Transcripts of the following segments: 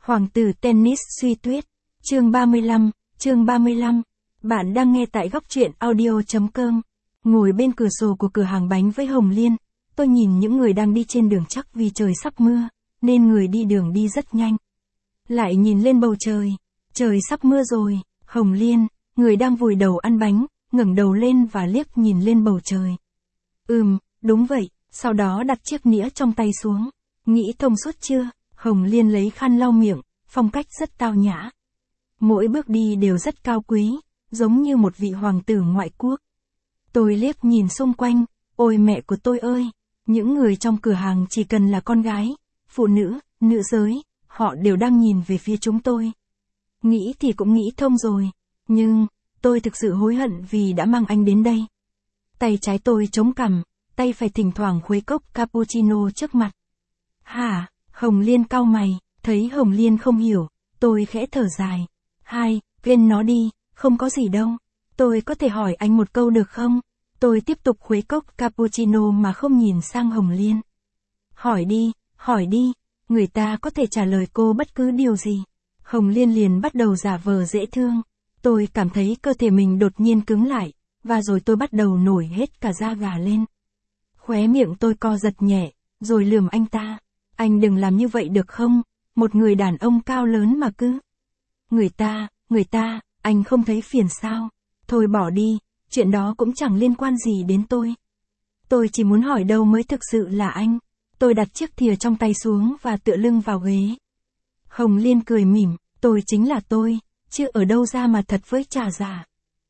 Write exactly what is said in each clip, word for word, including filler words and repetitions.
Hoàng tử tennis suy tuyết. Chương ba mươi lăm, chương ba mươi lăm. Bạn đang nghe tại góc truyện audio chấm com. Ngồi bên cửa sổ của cửa hàng bánh với Hồng Liên, tôi nhìn những người đang đi trên đường chắc vì trời sắp mưa, nên người đi đường đi rất nhanh. Lại nhìn lên bầu trời, trời sắp mưa rồi, Hồng Liên, người đang vùi đầu ăn bánh, ngẩng đầu lên và liếc nhìn lên bầu trời. Ừm, đúng vậy, sau đó đặt chiếc nĩa trong tay xuống. Nghĩ thông suốt chưa? Hồng Liên lấy khăn lau miệng, phong cách rất tao nhã. Mỗi bước đi đều rất cao quý, giống như một vị hoàng tử ngoại quốc. Tôi liếc nhìn xung quanh, ôi mẹ của tôi ơi, những người trong cửa hàng chỉ cần là con gái, phụ nữ, nữ giới, họ đều đang nhìn về phía chúng tôi. Nghĩ thì cũng nghĩ thông rồi, nhưng, tôi thực sự hối hận vì đã mang anh đến đây. Tay trái tôi chống cằm, tay phải thỉnh thoảng khuấy cốc cappuccino trước mặt. Hả? Hồng Liên cau mày, thấy Hồng Liên không hiểu, tôi khẽ thở dài. Hai, quên nó đi, không có gì đâu. Tôi có thể hỏi anh một câu được không? Tôi tiếp tục khuấy cốc cappuccino mà không nhìn sang Hồng Liên. Hỏi đi, hỏi đi, người ta có thể trả lời cô bất cứ điều gì. Hồng Liên liền bắt đầu giả vờ dễ thương. Tôi cảm thấy cơ thể mình đột nhiên cứng lại, và rồi tôi bắt đầu nổi hết cả da gà lên. Khóe miệng tôi co giật nhẹ, rồi lườm anh ta. Anh đừng làm như vậy được không? Một người đàn ông cao lớn mà cứ. Người ta, người ta, anh không thấy phiền sao? Thôi bỏ đi, chuyện đó cũng chẳng liên quan gì đến tôi. Tôi chỉ muốn hỏi đâu mới thực sự là anh. Tôi đặt chiếc thìa trong tay xuống và tựa lưng vào ghế. Hồng Liên cười mỉm, tôi chính là tôi, chứ ở đâu ra mà thật với trà giả.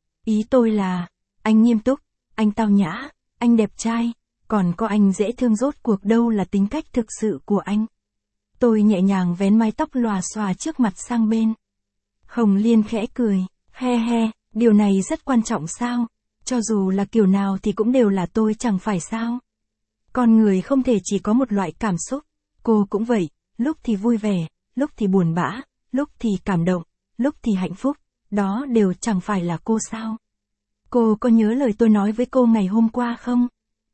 Ý tôi là, anh nghiêm túc, anh tao nhã, anh đẹp trai, còn có anh dễ thương rốt cuộc đâu là tính cách thực sự của anh. Tôi nhẹ nhàng vén mái tóc lòa xòa trước mặt sang bên. Hồng Liên khẽ cười, he he, điều này rất quan trọng sao? Cho dù là kiểu nào thì cũng đều là tôi chẳng phải sao? Con người không thể chỉ có một loại cảm xúc, cô cũng vậy, lúc thì vui vẻ, lúc thì buồn bã, lúc thì cảm động, lúc thì hạnh phúc, đó đều chẳng phải là cô sao? Cô có nhớ lời tôi nói với cô ngày hôm qua không?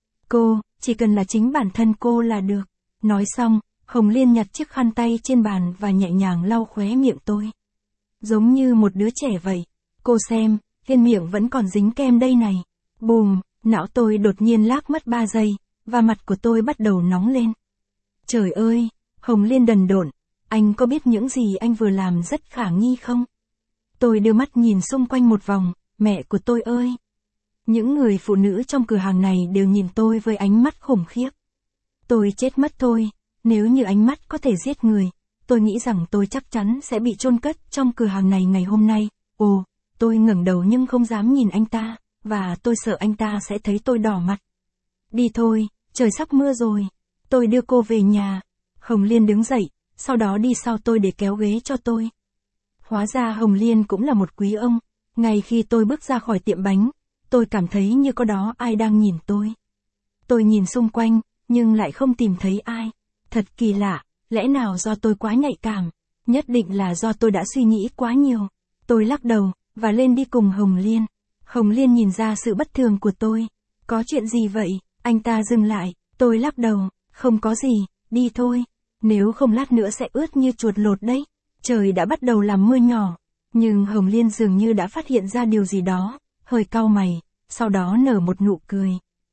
Cô, chỉ cần là chính bản thân cô là được. Nói xong, Hồng Liên nhặt chiếc khăn tay trên bàn và nhẹ nhàng lau khóe miệng tôi. Giống như một đứa trẻ vậy. Cô xem, trên miệng vẫn còn dính kem đây này. Bùm, não tôi đột nhiên lác mất ba giây, và mặt của tôi bắt đầu nóng lên. Trời ơi, Hồng Liên đần độn, anh có biết những gì anh vừa làm rất khả nghi không? Tôi đưa mắt nhìn xung quanh một vòng, mẹ của tôi ơi. Những người phụ nữ trong cửa hàng này đều nhìn tôi với ánh mắt khủng khiếp. Tôi chết mất thôi, nếu như ánh mắt có thể giết người, tôi nghĩ rằng tôi chắc chắn sẽ bị chôn cất trong cửa hàng này ngày hôm nay. Ồ, tôi ngẩng đầu nhưng không dám nhìn anh ta, và tôi sợ anh ta sẽ thấy tôi đỏ mặt. Đi thôi, trời sắp mưa rồi, tôi đưa cô về nhà. Hồng Liên đứng dậy, sau đó đi sau tôi để kéo ghế cho tôi. Hóa ra Hồng Liên cũng là một quý ông, ngay khi tôi bước ra khỏi tiệm bánh, tôi cảm thấy như có đó ai đang nhìn tôi. Tôi nhìn xung quanh, nhưng lại không tìm thấy ai. Thật kỳ lạ, lẽ nào do tôi quá nhạy cảm? Nhất định là do tôi đã suy nghĩ quá nhiều. Tôi lắc đầu, và lên đi cùng Hồng Liên. Hồng Liên nhìn ra sự bất thường của tôi. Có chuyện gì vậy? Anh ta dừng lại, tôi lắc đầu, không có gì, đi thôi. Nếu không lát nữa sẽ ướt như chuột lột đấy. Trời đã bắt đầu làm mưa nhỏ. Nhưng Hồng Liên dường như đã phát hiện ra điều gì đó, hơi cau mày, sau đó nở một nụ cười.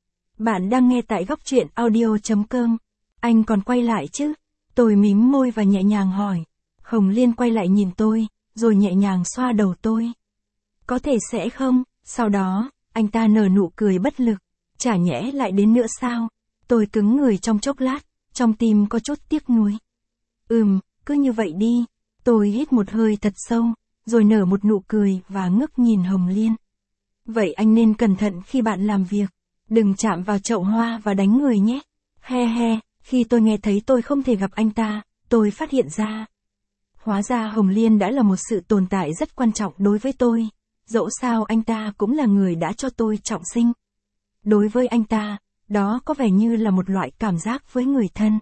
Bạn đang nghe tại góc truyện audio chấm com. Anh còn quay lại chứ? Tôi mím môi và nhẹ nhàng hỏi. Hồng Liên quay lại nhìn tôi, rồi nhẹ nhàng xoa đầu tôi. Có thể sẽ không? Sau đó, anh ta nở nụ cười bất lực. Chả nhẽ lại đến nữa sao? Tôi cứng người trong chốc lát, trong tim có chút tiếc nuối. Ừm, cứ như vậy đi. Tôi hít một hơi thật sâu, rồi nở một nụ cười và ngước nhìn Hồng Liên. Vậy anh nên cẩn thận khi bạn làm việc. Đừng chạm vào chậu hoa và đánh người nhé. He he, khi tôi nghe thấy tôi không thể gặp anh ta, tôi phát hiện ra. Hóa ra Hồng Liên đã là một sự tồn tại rất quan trọng đối với tôi. Dẫu sao anh ta cũng là người đã cho tôi trọng sinh. Đối với anh ta, đó có vẻ như là một loại cảm giác với người thân.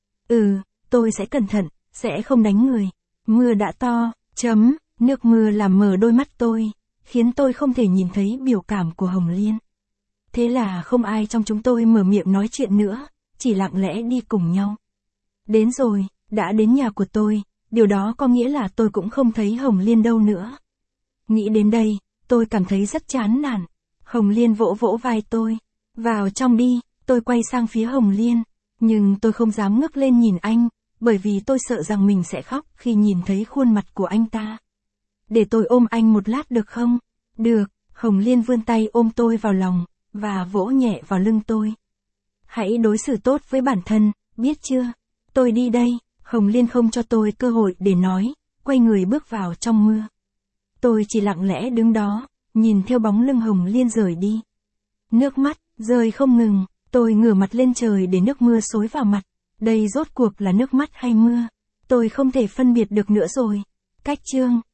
Ừ, tôi sẽ cẩn thận, sẽ không đánh người. Mưa đã to, chấm, nước mưa làm mờ đôi mắt tôi, khiến tôi không thể nhìn thấy biểu cảm của Hồng Liên. Thế là không ai trong chúng tôi mở miệng nói chuyện nữa, chỉ lặng lẽ đi cùng nhau. Đến rồi, đã đến nhà của tôi, điều đó có nghĩa là tôi cũng không thấy Hồng Liên đâu nữa. Nghĩ đến đây, tôi cảm thấy rất chán nản. Hồng Liên vỗ vỗ vai tôi. Vào trong đi, tôi quay sang phía Hồng Liên. Nhưng tôi không dám ngước lên nhìn anh, bởi vì tôi sợ rằng mình sẽ khóc khi nhìn thấy khuôn mặt của anh ta. Để tôi ôm anh một lát được không? Được, Hồng Liên vươn tay ôm tôi vào lòng, và vỗ nhẹ vào lưng tôi. Hãy đối xử tốt với bản thân, biết chưa? Tôi đi đây. Hồng Liên không cho tôi cơ hội để nói, quay người bước vào trong mưa. Tôi chỉ lặng lẽ đứng đó, nhìn theo bóng lưng Hồng Liên rời đi. Nước mắt rơi không ngừng, tôi ngửa mặt lên trời để nước mưa xối vào mặt. Đây rốt cuộc là nước mắt hay mưa? Tôi không thể phân biệt được nữa rồi. Cách chương